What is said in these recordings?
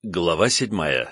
Глава 7.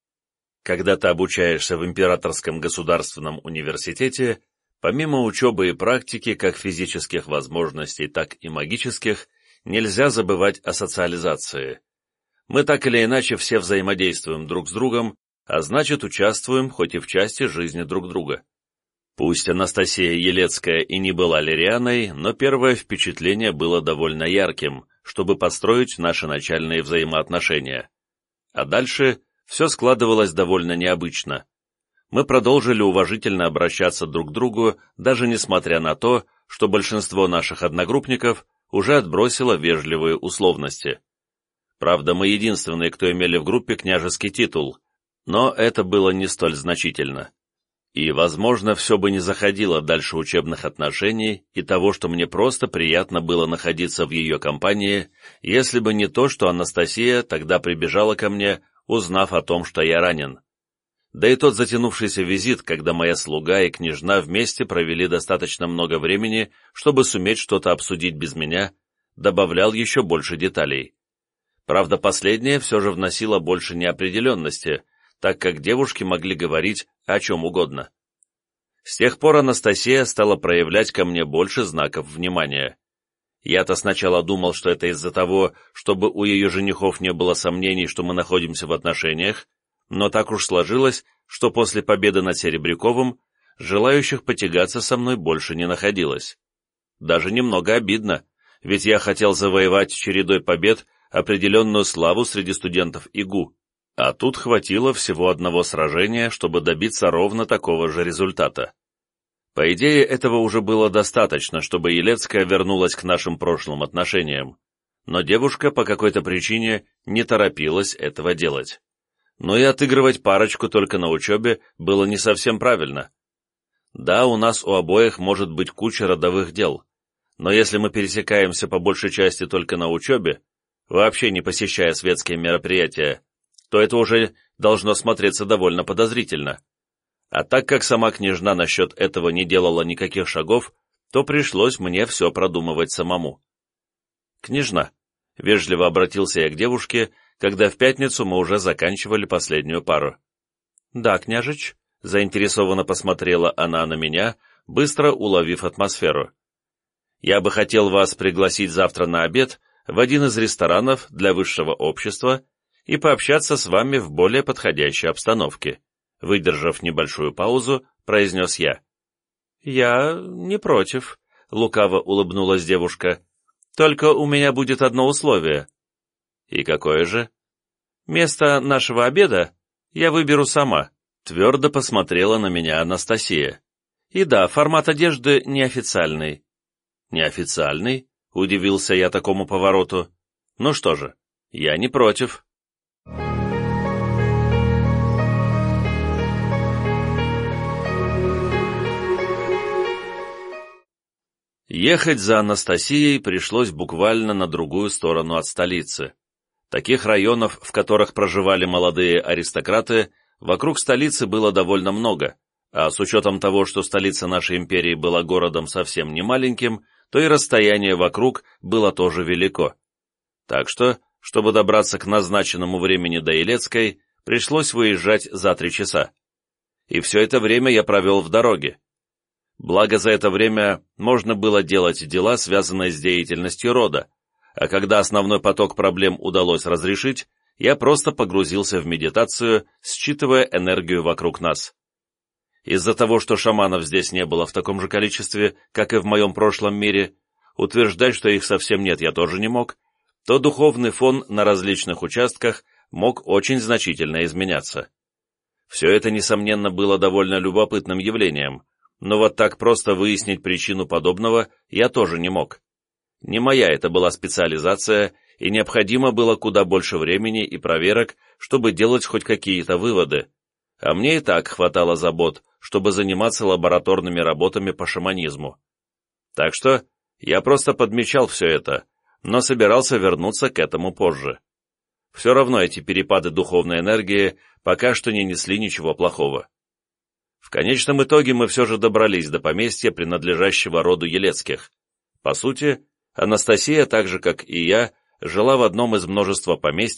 Когда ты обучаешься в Императорском государственном университете, помимо учебы и практики как физических возможностей, так и магических, нельзя забывать о социализации. Мы так или иначе все взаимодействуем друг с другом, а значит участвуем хоть и в части жизни друг друга. Пусть Анастасия Елецкая и не была Лирианой, но первое впечатление было довольно ярким, чтобы построить наши начальные взаимоотношения. А дальше все складывалось довольно необычно. Мы продолжили уважительно обращаться друг к другу, даже несмотря на то, что большинство наших одногруппников уже отбросило вежливые условности. Правда, мы единственные, кто имели в группе княжеский титул, но это было не столь значительно. И, возможно, все бы не заходило дальше учебных отношений и того, что мне просто приятно было находиться в ее компании, если бы не то, что Анастасия тогда прибежала ко мне, узнав о том, что я ранен. Да и тот затянувшийся визит, когда моя слуга и княжна вместе провели достаточно много времени, чтобы суметь что-то обсудить без меня, добавлял еще больше деталей. Правда, последнее все же вносило больше неопределенности, так как девушки могли говорить о чем угодно. С тех пор Анастасия стала проявлять ко мне больше знаков внимания. Я-то сначала думал, что это из-за того, чтобы у ее женихов не было сомнений, что мы находимся в отношениях, но так уж сложилось, что после победы над Серебряковым желающих потягаться со мной больше не находилось. Даже немного обидно, ведь я хотел завоевать чередой побед определенную славу среди студентов ИГУ. А тут хватило всего одного сражения, чтобы добиться ровно такого же результата. По идее, этого уже было достаточно, чтобы Елецкая вернулась к нашим прошлым отношениям, но девушка по какой-то причине не торопилась этого делать. Но и отыгрывать парочку только на учебе было не совсем правильно. Да, у нас у обоих может быть куча родовых дел, но если мы пересекаемся по большей части только на учебе, вообще не посещая светские мероприятия, то это уже должно смотреться довольно подозрительно. А так как сама княжна насчет этого не делала никаких шагов, то пришлось мне все продумывать самому. «Княжна», — вежливо обратился я к девушке, когда в пятницу мы уже заканчивали последнюю пару. «Да, княжич», — заинтересованно посмотрела она на меня, быстро уловив атмосферу. «Я бы хотел вас пригласить завтра на обед в один из ресторанов для высшего общества и пообщаться с вами в более подходящей обстановке», — выдержав небольшую паузу, произнес я. «Я не против», — лукаво улыбнулась девушка. «Только у меня будет одно условие». «И какое же?» «Место нашего обеда я выберу сама», — твердо посмотрела на меня Анастасия. «И да, формат одежды неофициальный». «Неофициальный?» — удивился я такому повороту. «Ну что же, я не против». Ехать за Анастасией пришлось буквально на другую сторону от столицы. Таких районов, в которых проживали молодые аристократы, вокруг столицы было довольно много, а с учетом того, что столица нашей империи была городом совсем не маленьким, то и расстояние вокруг было тоже велико. Так что, чтобы добраться к назначенному времени до Елецкой, пришлось выезжать за 3 часа. И все это время я провел в дороге. Благо за это время можно было делать дела, связанные с деятельностью рода, а когда основной поток проблем удалось разрешить, я просто погрузился в медитацию, считывая энергию вокруг нас. Из-за того, что шаманов здесь не было в таком же количестве, как и в моем прошлом мире, утверждать, что их совсем нет, я тоже не мог, то духовный фон на различных участках мог очень значительно изменяться. Все это, несомненно, было довольно любопытным явлением, но вот так просто выяснить причину подобного я тоже не мог. Не моя это была специализация, и необходимо было куда больше времени и проверок, чтобы делать хоть какие-то выводы, а мне и так хватало забот, чтобы заниматься лабораторными работами по шаманизму. Так что я просто подмечал все это, но собирался вернуться к этому позже. Все равно эти перепады духовной энергии пока что не несли ничего плохого. В конечном итоге мы все же добрались до поместья, принадлежащего роду Елецких. По сути, Анастасия, так же как и я, жила в одном из множества поместий,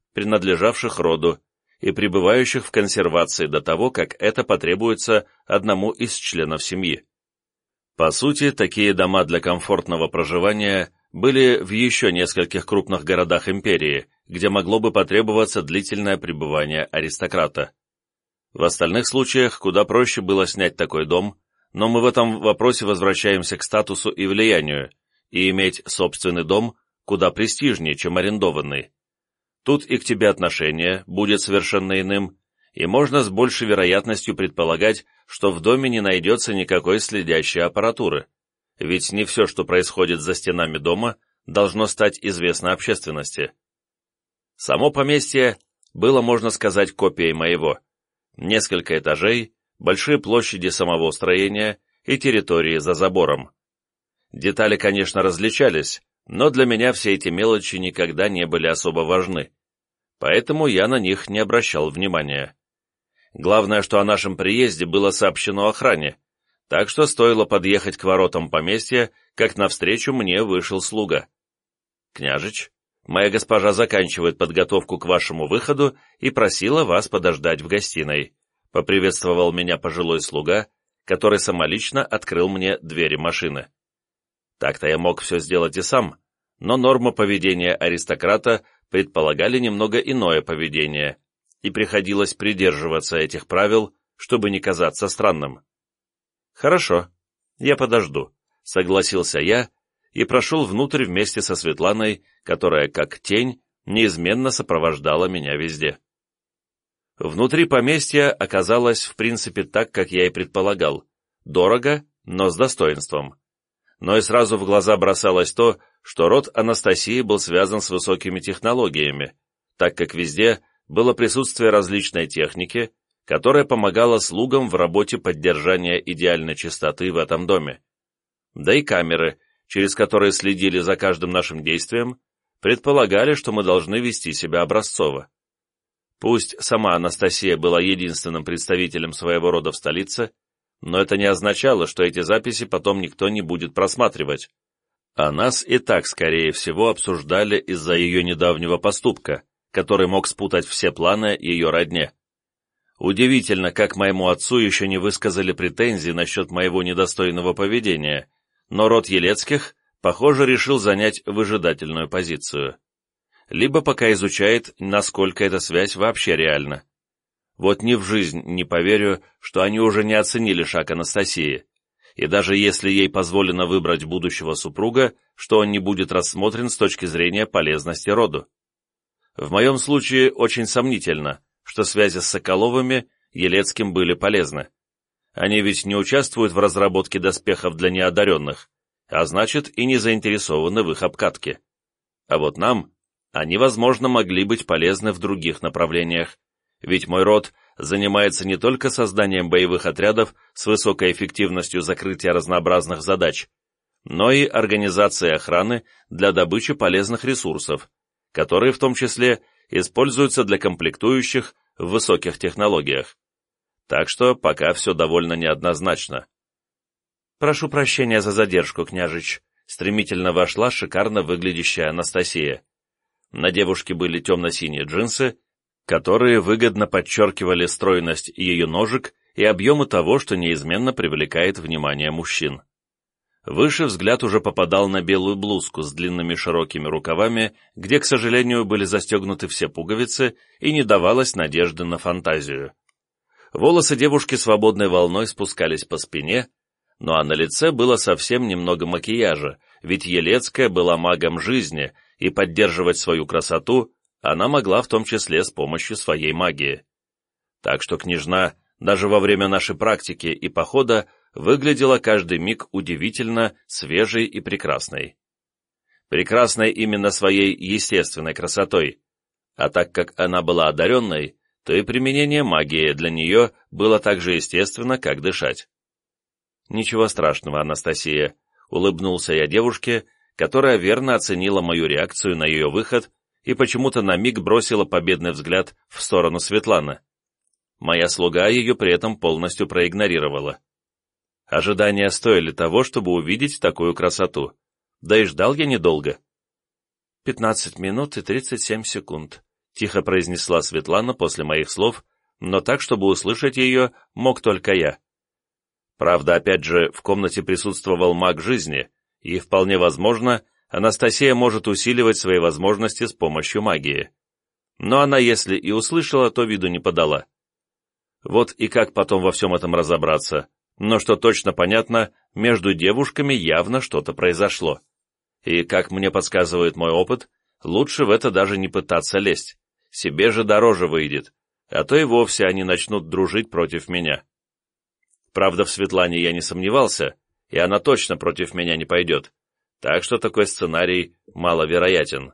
принадлежавших роду и пребывающих в консервации до того, как это потребуется одному из членов семьи. По сути, такие дома для комфортного проживания были в еще нескольких крупных городах империи, где могло бы потребоваться длительное пребывание аристократа. В остальных случаях куда проще было снять такой дом, но мы в этом вопросе возвращаемся к статусу и влиянию, и иметь собственный дом куда престижнее, чем арендованный. Тут и к тебе отношение будет совершенно иным, и можно с большей вероятностью предполагать, что в доме не найдется никакой следящей аппаратуры, ведь не все, что происходит за стенами дома, должно стать известно общественности. Само поместье было, можно сказать, копией моего. Несколько этажей, большие площади самого строения и территории за забором. Детали, конечно, различались, но для меня все эти мелочи никогда не были особо важны, поэтому я на них не обращал внимания. Главное, что о нашем приезде было сообщено охране, так что стоило подъехать к воротам поместья, как навстречу мне вышел слуга. «Княжич, моя госпожа заканчивает подготовку к вашему выходу и просила вас подождать в гостиной», — поприветствовал меня пожилой слуга, который самолично открыл мне двери машины. Так-то я мог все сделать и сам, но нормы поведения аристократа предполагали немного иное поведение, и приходилось придерживаться этих правил, чтобы не казаться странным. «Хорошо, я подожду», — согласился я и прошел внутрь вместе со Светланой, которая, как тень, неизменно сопровождала меня везде. Внутри поместья оказалось, в принципе, так, как я и предполагал, дорого, но с достоинством. Но и сразу в глаза бросалось то, что род Анастасии был связан с высокими технологиями, так как везде было присутствие различной техники, которая помогала слугам в работе поддержания идеальной чистоты в этом доме. Да и камеры, через которые следили за каждым нашим действием, предполагали, что мы должны вести себя образцово. Пусть сама Анастасия была единственным представителем своего рода в столице, но это не означало, что эти записи потом никто не будет просматривать. А нас и так, скорее всего, обсуждали из-за ее недавнего поступка, который мог спутать все планы ее родне. Удивительно, как моему отцу еще не высказали претензий насчет моего недостойного поведения, но род Елецких, похоже, решил занять выжидательную позицию. Либо пока изучает, насколько эта связь вообще реальна. Вот ни в жизнь не поверю, что они уже не оценили шаг Анастасии, и даже если ей позволено выбрать будущего супруга, что он не будет рассмотрен с точки зрения полезности роду. В моем случае очень сомнительно, что связи с Соколовыми Елецким были полезны. Они ведь не участвуют в разработке доспехов для неодаренных, а значит и не заинтересованы в их обкатке. А вот нам они, возможно, могли быть полезны в других направлениях, ведь мой род занимается не только созданием боевых отрядов с высокой эффективностью закрытия разнообразных задач, но и организацией охраны для добычи полезных ресурсов, которые в том числе используются для комплектующих в высоких технологиях. Так что пока все довольно неоднозначно. «Прошу прощения за задержку, княжич», — стремительно вошла шикарно выглядящая Анастасия. На девушке были темно-синие джинсы, которые выгодно подчеркивали стройность ее ножек и объемы того, что неизменно привлекает внимание мужчин. Выше взгляд уже попадал на белую блузку с длинными широкими рукавами, где, к сожалению, были застегнуты все пуговицы и не давалось надежды на фантазию. Волосы девушки свободной волной спускались по спине, ну а на лице было совсем немного макияжа, ведь Елецкая была магом жизни, и поддерживать свою красоту она могла в том числе с помощью своей магии. Так что княжна даже во время нашей практики и похода выглядела каждый миг удивительно свежей и прекрасной. Прекрасной именно своей естественной красотой, а так как она была одаренной, то и применение магии для нее было так же естественно, как дышать. «Ничего страшного, Анастасия», — улыбнулся я девушке, которая верно оценила мою реакцию на ее выход и почему-то на миг бросила победный взгляд в сторону Светланы. Моя слуга ее при этом полностью проигнорировала. Ожидания стоили того, чтобы увидеть такую красоту. Да и ждал я недолго. 15 минут и 37 секунд. тихо произнесла Светлана после моих слов, но так, чтобы услышать ее, мог только я. Правда, опять же, в комнате присутствовал маг жизни, и, вполне возможно, Анастасия может усиливать свои возможности с помощью магии. Но она, если и услышала, то виду не подала. Вот и как потом во всем этом разобраться, но что точно понятно, между девушками явно что-то произошло. И, как мне подсказывает мой опыт, лучше в это даже не пытаться лезть, себе же дороже выйдет, а то и вовсе они начнут дружить против меня. Правда, в Светлане я не сомневался, и она точно против меня не пойдет, так что такой сценарий маловероятен.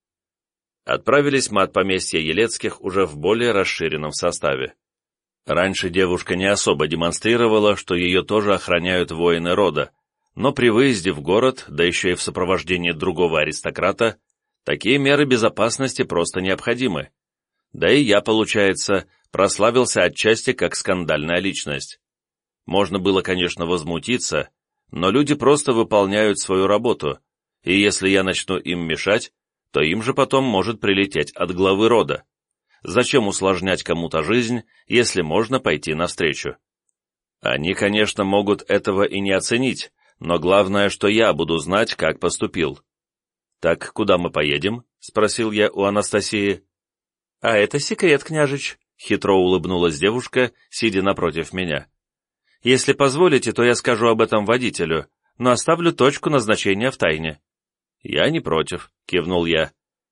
Отправились мы от поместья Елецких уже в более расширенном составе. Раньше девушка не особо демонстрировала, что ее тоже охраняют воины рода, но при выезде в город, да еще и в сопровождении другого аристократа, такие меры безопасности просто необходимы. Да и я, получается, прославился отчасти как скандальная личность. Можно было, конечно, возмутиться, но люди просто выполняют свою работу, и если я начну им мешать, то им же потом может прилететь от главы рода. Зачем усложнять кому-то жизнь, если можно пойти навстречу? Они, конечно, могут этого и не оценить, но главное, что я буду знать, как поступил. «Так куда мы поедем?» — спросил я у Анастасии. «А это секрет, княжич», — хитро улыбнулась девушка, сидя напротив меня. «Если позволите, то я скажу об этом водителю, но оставлю точку назначения в тайне». «Я не против», — кивнул я.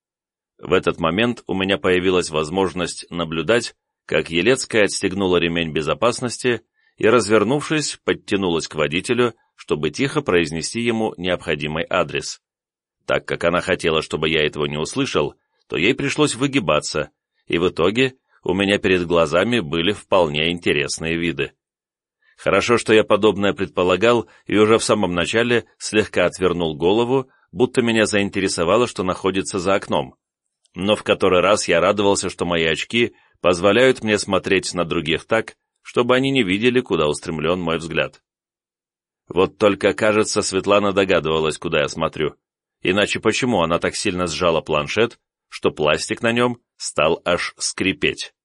В этот момент у меня появилась возможность наблюдать, как Елецкая отстегнула ремень безопасности и, развернувшись, подтянулась к водителю, чтобы тихо произнести ему необходимый адрес. Так как она хотела, чтобы я этого не услышал, то ей пришлось выгибаться, и в итоге у меня перед глазами были вполне интересные виды. Хорошо, что я подобное предполагал и уже в самом начале слегка отвернул голову, будто меня заинтересовало, что находится за окном. Но в который раз я радовался, что мои очки позволяют мне смотреть на других так, чтобы они не видели, куда устремлен мой взгляд. Вот только, кажется, Светлана догадывалась, куда я смотрю. Иначе почему она так сильно сжала планшет, что пластик на нем стал аж скрипеть?